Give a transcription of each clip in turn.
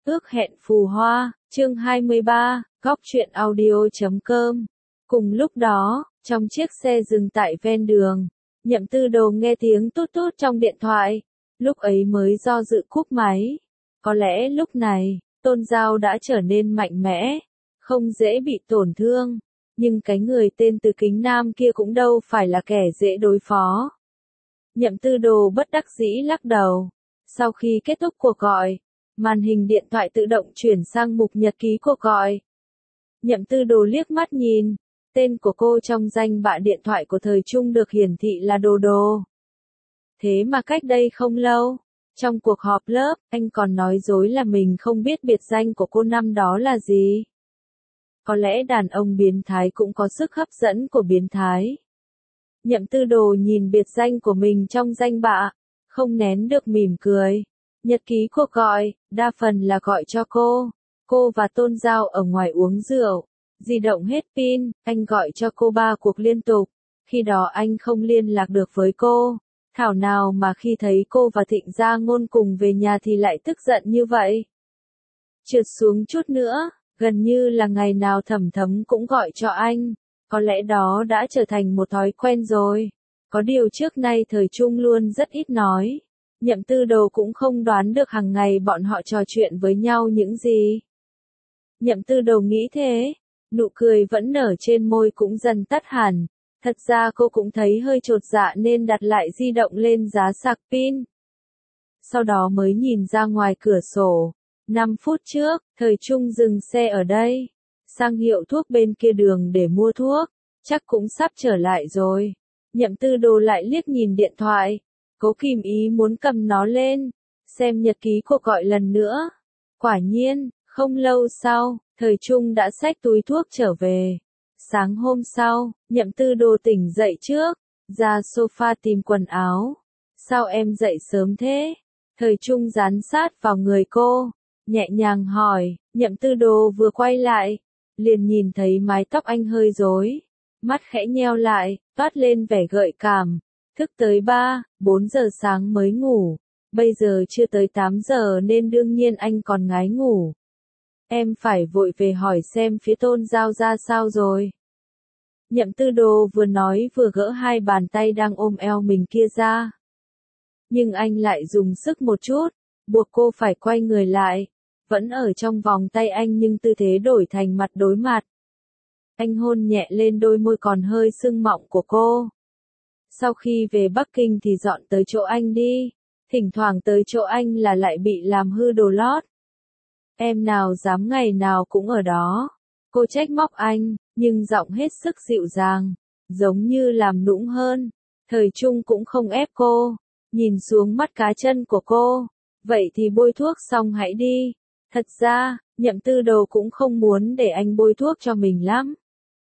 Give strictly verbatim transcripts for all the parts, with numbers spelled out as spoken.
Ước hẹn phù hoa, chương hai mươi ba, góc truyện audio.com. Cùng lúc đó, trong chiếc xe dừng tại ven đường, Nhậm Tư Đồ nghe tiếng tút tút trong điện thoại, lúc ấy mới do dự cúp máy. Có lẽ lúc này, Tôn Giao đã trở nên mạnh mẽ, không dễ bị tổn thương, nhưng cái người tên Từ Kính Nam kia cũng đâu phải là kẻ dễ đối phó. Nhậm Tư Đồ bất đắc dĩ lắc đầu. Sau khi kết thúc cuộc gọi, màn hình điện thoại tự động chuyển sang mục nhật ký cuộc gọi. Nhậm Tư Đồ liếc mắt nhìn, tên của cô trong danh bạ điện thoại của thời trung được hiển thị là Đồ Đồ. Thế mà cách đây không lâu, trong cuộc họp lớp, anh còn nói dối là mình không biết biệt danh của cô năm đó là gì. Có lẽ đàn ông biến thái cũng có sức hấp dẫn của biến thái. Nhậm Tư Đồ nhìn biệt danh của mình trong danh bạ, không nén được mỉm cười. Nhật ký cuộc gọi, đa phần là gọi cho cô. Cô và Tôn Giao ở ngoài uống rượu. Di động hết pin, anh gọi cho cô ba cuộc liên tục. Khi đó anh không liên lạc được với cô. Thảo nào mà khi thấy cô và Thịnh Gia Ngôn cùng về nhà thì lại tức giận như vậy. Trượt xuống chút nữa, gần như là ngày nào Thẩm Thấm cũng gọi cho anh. Có lẽ đó đã trở thành một thói quen rồi. Có điều trước nay thời trung luôn rất ít nói. Nhậm Tư Đồ cũng không đoán được hàng ngày bọn họ trò chuyện với nhau những gì. Nhậm Tư Đồ nghĩ thế, nụ cười vẫn nở trên môi cũng dần tắt hẳn. Thật ra cô cũng thấy hơi chột dạ nên đặt lại di động lên giá sạc pin. Sau đó mới nhìn ra ngoài cửa sổ. năm phút trước, thời trung dừng xe ở đây. Sang hiệu thuốc bên kia đường để mua thuốc. Chắc cũng sắp trở lại rồi. Nhậm Tư Đồ lại liếc nhìn điện thoại. Cố kìm ý muốn cầm nó lên, xem nhật ký cuộc gọi lần nữa. Quả nhiên, không lâu sau, thời trung đã xách túi thuốc trở về. Sáng hôm sau, Nhậm Tư Đồ tỉnh dậy trước, ra sofa tìm quần áo. Sao em dậy sớm thế? Thời trung dán sát vào người cô, nhẹ nhàng hỏi. Nhậm Tư Đồ vừa quay lại, liền nhìn thấy mái tóc anh hơi rối, mắt khẽ nheo lại, toát lên vẻ gợi cảm. Thức tới ba, bốn giờ sáng mới ngủ, bây giờ chưa tới tám giờ nên đương nhiên anh còn ngái ngủ. Em phải vội về hỏi xem phía Tôn Giao ra sao rồi. Nhậm Tư Đồ vừa nói vừa gỡ hai bàn tay đang ôm eo mình kia ra. Nhưng anh lại dùng sức một chút, buộc cô phải quay người lại, vẫn ở trong vòng tay anh nhưng tư thế đổi thành mặt đối mặt. Anh hôn nhẹ lên đôi môi còn hơi sưng mọng của cô. Sau khi về Bắc Kinh thì dọn tới chỗ anh đi, thỉnh thoảng tới chỗ anh là lại bị làm hư đồ lót. Em nào dám ngày nào cũng ở đó. Cô trách móc anh, nhưng giọng hết sức dịu dàng, giống như làm nũng hơn. Thời trung cũng không ép cô, nhìn xuống mắt cá chân của cô. Vậy thì bôi thuốc xong hãy đi. Thật ra, Nhậm Tư Đồ cũng không muốn để anh bôi thuốc cho mình lắm.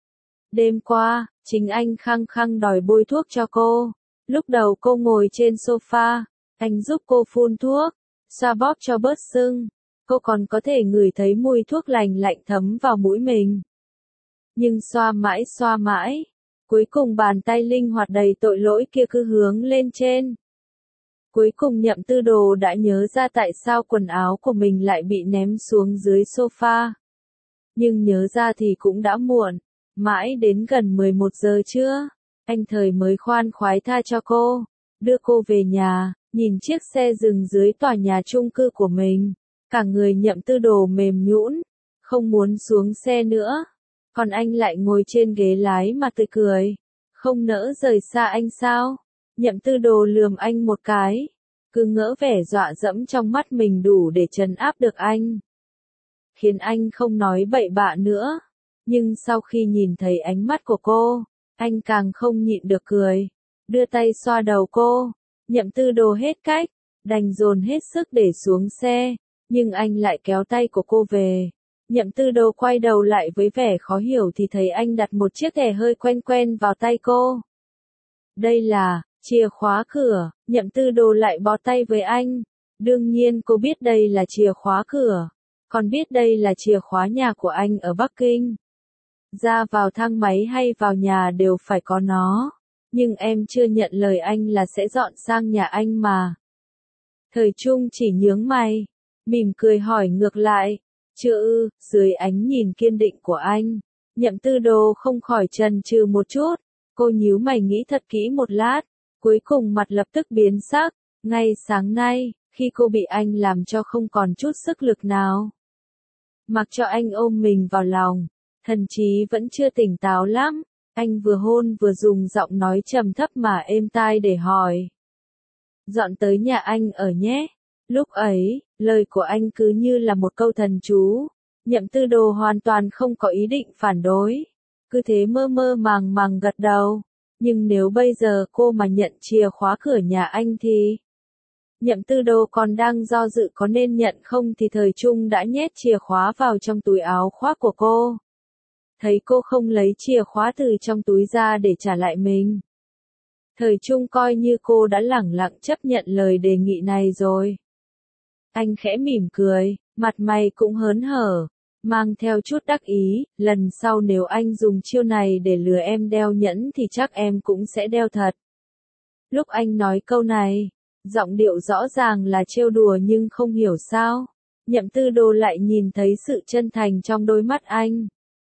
Đêm qua, chính anh khăng khăng đòi bôi thuốc cho cô. Lúc đầu cô ngồi trên sofa, anh giúp cô phun thuốc, xoa bóp cho bớt sưng. Cô còn có thể ngửi thấy mùi thuốc lành lạnh thấm vào mũi mình. Nhưng xoa mãi xoa mãi, cuối cùng bàn tay linh hoạt đầy tội lỗi kia cứ hướng lên trên. Cuối cùng Nhậm Tư Đồ đã nhớ ra tại sao quần áo của mình lại bị ném xuống dưới sofa. Nhưng nhớ ra thì cũng đã muộn. Mãi đến gần mười một giờ trưa, anh thời mới khoan khoái tha cho cô, đưa cô về nhà, nhìn chiếc xe dừng dưới tòa nhà chung cư của mình. Cả người Nhậm Tư Đồ mềm nhũn, không muốn xuống xe nữa. Còn anh lại ngồi trên ghế lái mà tươi cười, không nỡ rời xa anh sao? Nhậm Tư Đồ lườm anh một cái, cứ ngỡ vẻ dọa dẫm trong mắt mình đủ để trấn áp được anh, khiến anh không nói bậy bạ nữa. Nhưng sau khi nhìn thấy ánh mắt của cô, anh càng không nhịn được cười, đưa tay xoa đầu cô. Nhậm Tư Đồ hết cách, đành dồn hết sức để xuống xe, nhưng anh lại kéo tay của cô về. Nhậm Tư Đồ quay đầu lại với vẻ khó hiểu thì thấy anh đặt một chiếc thẻ hơi quen quen vào tay cô. Đây là chìa khóa cửa. Nhậm Tư Đồ lại bó tay với anh. Đương nhiên cô biết đây là chìa khóa cửa, còn biết đây là chìa khóa nhà của anh ở Bắc Kinh. Ra vào thang máy hay vào nhà đều phải có nó. Nhưng em chưa nhận lời anh là sẽ dọn sang nhà anh mà. Thời trung chỉ nhướng mày. mỉm cười hỏi ngược lại. Chưa ư, dưới ánh nhìn kiên định của anh, Nhậm Tư Đồ không khỏi chần chừ một chút, cô nhíu mày nghĩ thật kỹ một lát, cuối cùng mặt lập tức biến sắc, ngay sáng nay, khi cô bị anh làm cho không còn chút sức lực nào. Mặc cho anh ôm mình vào lòng, thần trí vẫn chưa tỉnh táo lắm, anh vừa hôn vừa dùng giọng nói trầm thấp mà êm tai để hỏi. Dọn tới nhà anh ở nhé. Lúc ấy, lời của anh cứ như là một câu thần chú, Nhậm Tư Đồ hoàn toàn không có ý định phản đối, cứ thế mơ mơ màng màng gật đầu, nhưng nếu bây giờ cô mà nhận chìa khóa cửa nhà anh thì... Nhậm Tư Đồ còn đang do dự có nên nhận không thì Thời Trung đã nhét chìa khóa vào trong túi áo khoác của cô. Thấy cô không lấy chìa khóa từ trong túi ra để trả lại mình, Thời Trung coi như cô đã lẳng lặng chấp nhận lời đề nghị này rồi. Anh khẽ mỉm cười, mặt mày cũng hớn hở, mang theo chút đắc ý, lần sau nếu anh dùng chiêu này để lừa em đeo nhẫn thì chắc em cũng sẽ đeo thật. Lúc anh nói câu này, giọng điệu rõ ràng là trêu đùa nhưng không hiểu sao, Nhậm Tư Đồ lại nhìn thấy sự chân thành trong đôi mắt anh.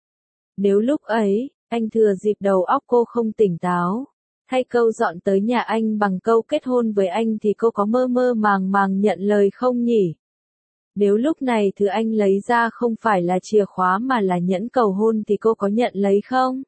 Nếu lúc ấy, anh thừa dịp đầu óc cô không tỉnh táo, thay câu dọn tới nhà anh bằng câu kết hôn với anh thì cô có mơ mơ màng màng nhận lời không nhỉ? Nếu lúc này thứ anh lấy ra không phải là chìa khóa mà là nhẫn cầu hôn thì cô có nhận lấy không?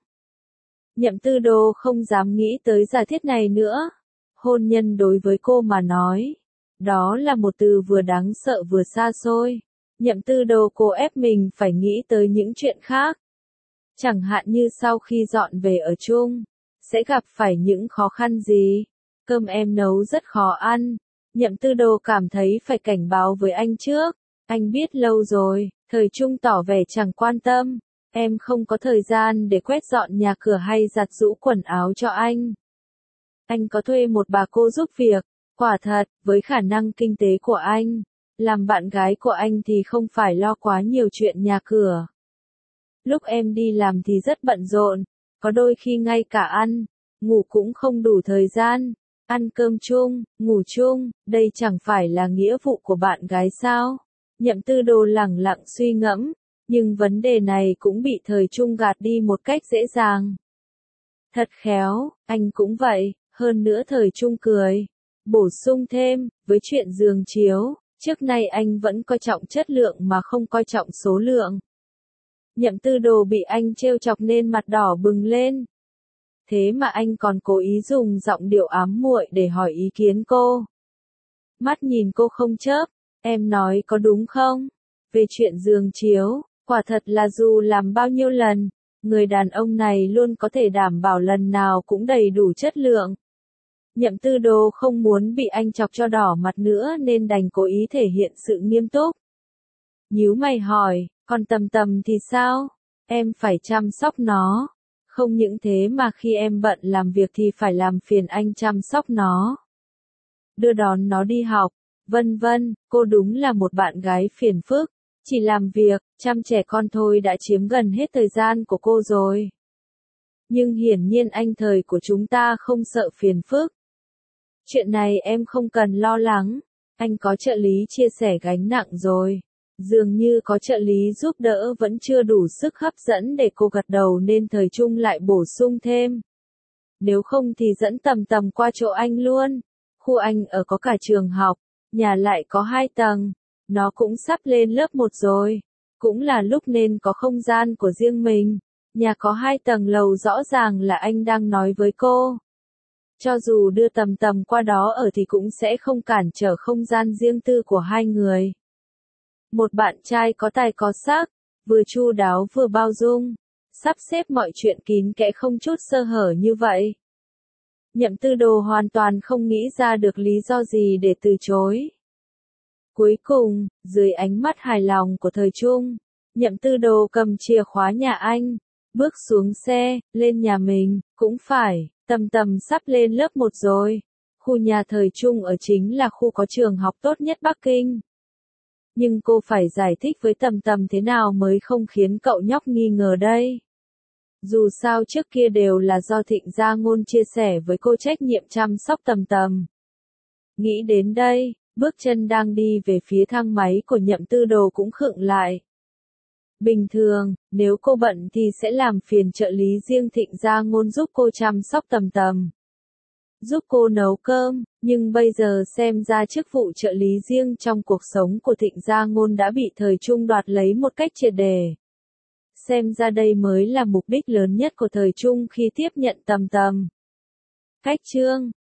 Nhậm Tư Đồ không dám nghĩ tới giả thiết này nữa. Hôn nhân đối với cô mà nói, đó là một từ vừa đáng sợ vừa xa xôi. Nhậm Tư Đồ cô ép mình phải nghĩ tới những chuyện khác. Chẳng hạn như sau khi dọn về ở chung, sẽ gặp phải những khó khăn gì? Cơm em nấu rất khó ăn. Nhậm Tư Đồ cảm thấy phải cảnh báo với anh trước. Anh biết lâu rồi, Thời Trung tỏ vẻ chẳng quan tâm. Em không có thời gian để quét dọn nhà cửa hay giặt giũ quần áo cho anh. Anh có thuê một bà cô giúp việc. Quả thật, với khả năng kinh tế của anh, làm bạn gái của anh thì không phải lo quá nhiều chuyện nhà cửa. Lúc em đi làm thì rất bận rộn, có đôi khi ngay cả ăn, ngủ cũng không đủ thời gian. Ăn cơm chung, ngủ chung, đây chẳng phải là nghĩa vụ của bạn gái sao? Nhậm Tư Đồ lẳng lặng suy ngẫm, nhưng vấn đề này cũng bị Thời Trung gạt đi một cách dễ dàng. Thật khéo, anh cũng vậy, hơn nữa Thời Trung cười, bổ sung thêm, với chuyện giường chiếu, trước nay anh vẫn coi trọng chất lượng mà không coi trọng số lượng. Nhậm Tư Đồ bị anh trêu chọc nên mặt đỏ bừng lên. Thế mà anh còn cố ý dùng giọng điệu ám muội để hỏi ý kiến cô. Mắt nhìn cô không chớp, em nói có đúng không? Về chuyện giường chiếu, quả thật là dù làm bao nhiêu lần, người đàn ông này luôn có thể đảm bảo lần nào cũng đầy đủ chất lượng. Nhậm Tư Đồ không muốn bị anh chọc cho đỏ mặt nữa nên đành cố ý thể hiện sự nghiêm túc. Nhíu mày hỏi, còn Tầm Tầm thì sao? Em phải chăm sóc nó. Không những thế mà khi em bận làm việc thì phải làm phiền anh chăm sóc nó. Đưa đón nó đi học, vân vân, cô đúng là một bạn gái phiền phức. Chỉ làm việc, chăm trẻ con thôi đã chiếm gần hết thời gian của cô rồi. Nhưng hiển nhiên anh Thời của chúng ta không sợ phiền phức. Chuyện này em không cần lo lắng, anh có trợ lý chia sẻ gánh nặng rồi. Dường như có trợ lý giúp đỡ vẫn chưa đủ sức hấp dẫn để cô gật đầu nên Thời Trung lại bổ sung thêm. Nếu không thì dẫn Tầm Tầm qua chỗ anh luôn. Khu anh ở có cả trường học, nhà lại có hai tầng. Nó cũng sắp lên lớp một rồi. Cũng là lúc nên có không gian của riêng mình. Nhà có hai tầng lầu rõ ràng là anh đang nói với cô. Cho dù đưa Tầm Tầm qua đó ở thì cũng sẽ không cản trở không gian riêng tư của hai người. Một bạn trai có tài có sắc, vừa chu đáo vừa bao dung, sắp xếp mọi chuyện kín kẽ không chút sơ hở như vậy. Nhậm Tư Đồ hoàn toàn không nghĩ ra được lý do gì để từ chối. Cuối cùng, dưới ánh mắt hài lòng của Thời Trung, Nhậm Tư Đồ cầm chìa khóa nhà anh, bước xuống xe, lên nhà mình, cũng phải, Tầm Tầm sắp lên lớp một rồi. Khu nhà Thời Trung ở chính là khu có trường học tốt nhất Bắc Kinh. Nhưng cô phải giải thích với Tầm Tầm thế nào mới không khiến cậu nhóc nghi ngờ đây. Dù sao trước kia đều là do Thịnh Gia Ngôn chia sẻ với cô trách nhiệm chăm sóc Tầm Tầm. Nghĩ đến đây, Bước chân đang đi về phía thang máy của Nhậm Tư Đồ cũng khựng lại. Bình thường, nếu cô bận thì sẽ làm phiền trợ lý riêng Thịnh Gia Ngôn giúp cô chăm sóc Tầm Tầm, giúp cô nấu cơm, nhưng bây giờ xem ra chức vụ trợ lý riêng trong cuộc sống của Thịnh Gia Ngôn đã bị thời Trung đoạt lấy một cách triệt để. Xem ra đây mới là mục đích lớn nhất của thời Trung khi tiếp nhận Tầm Tầm. Cách chương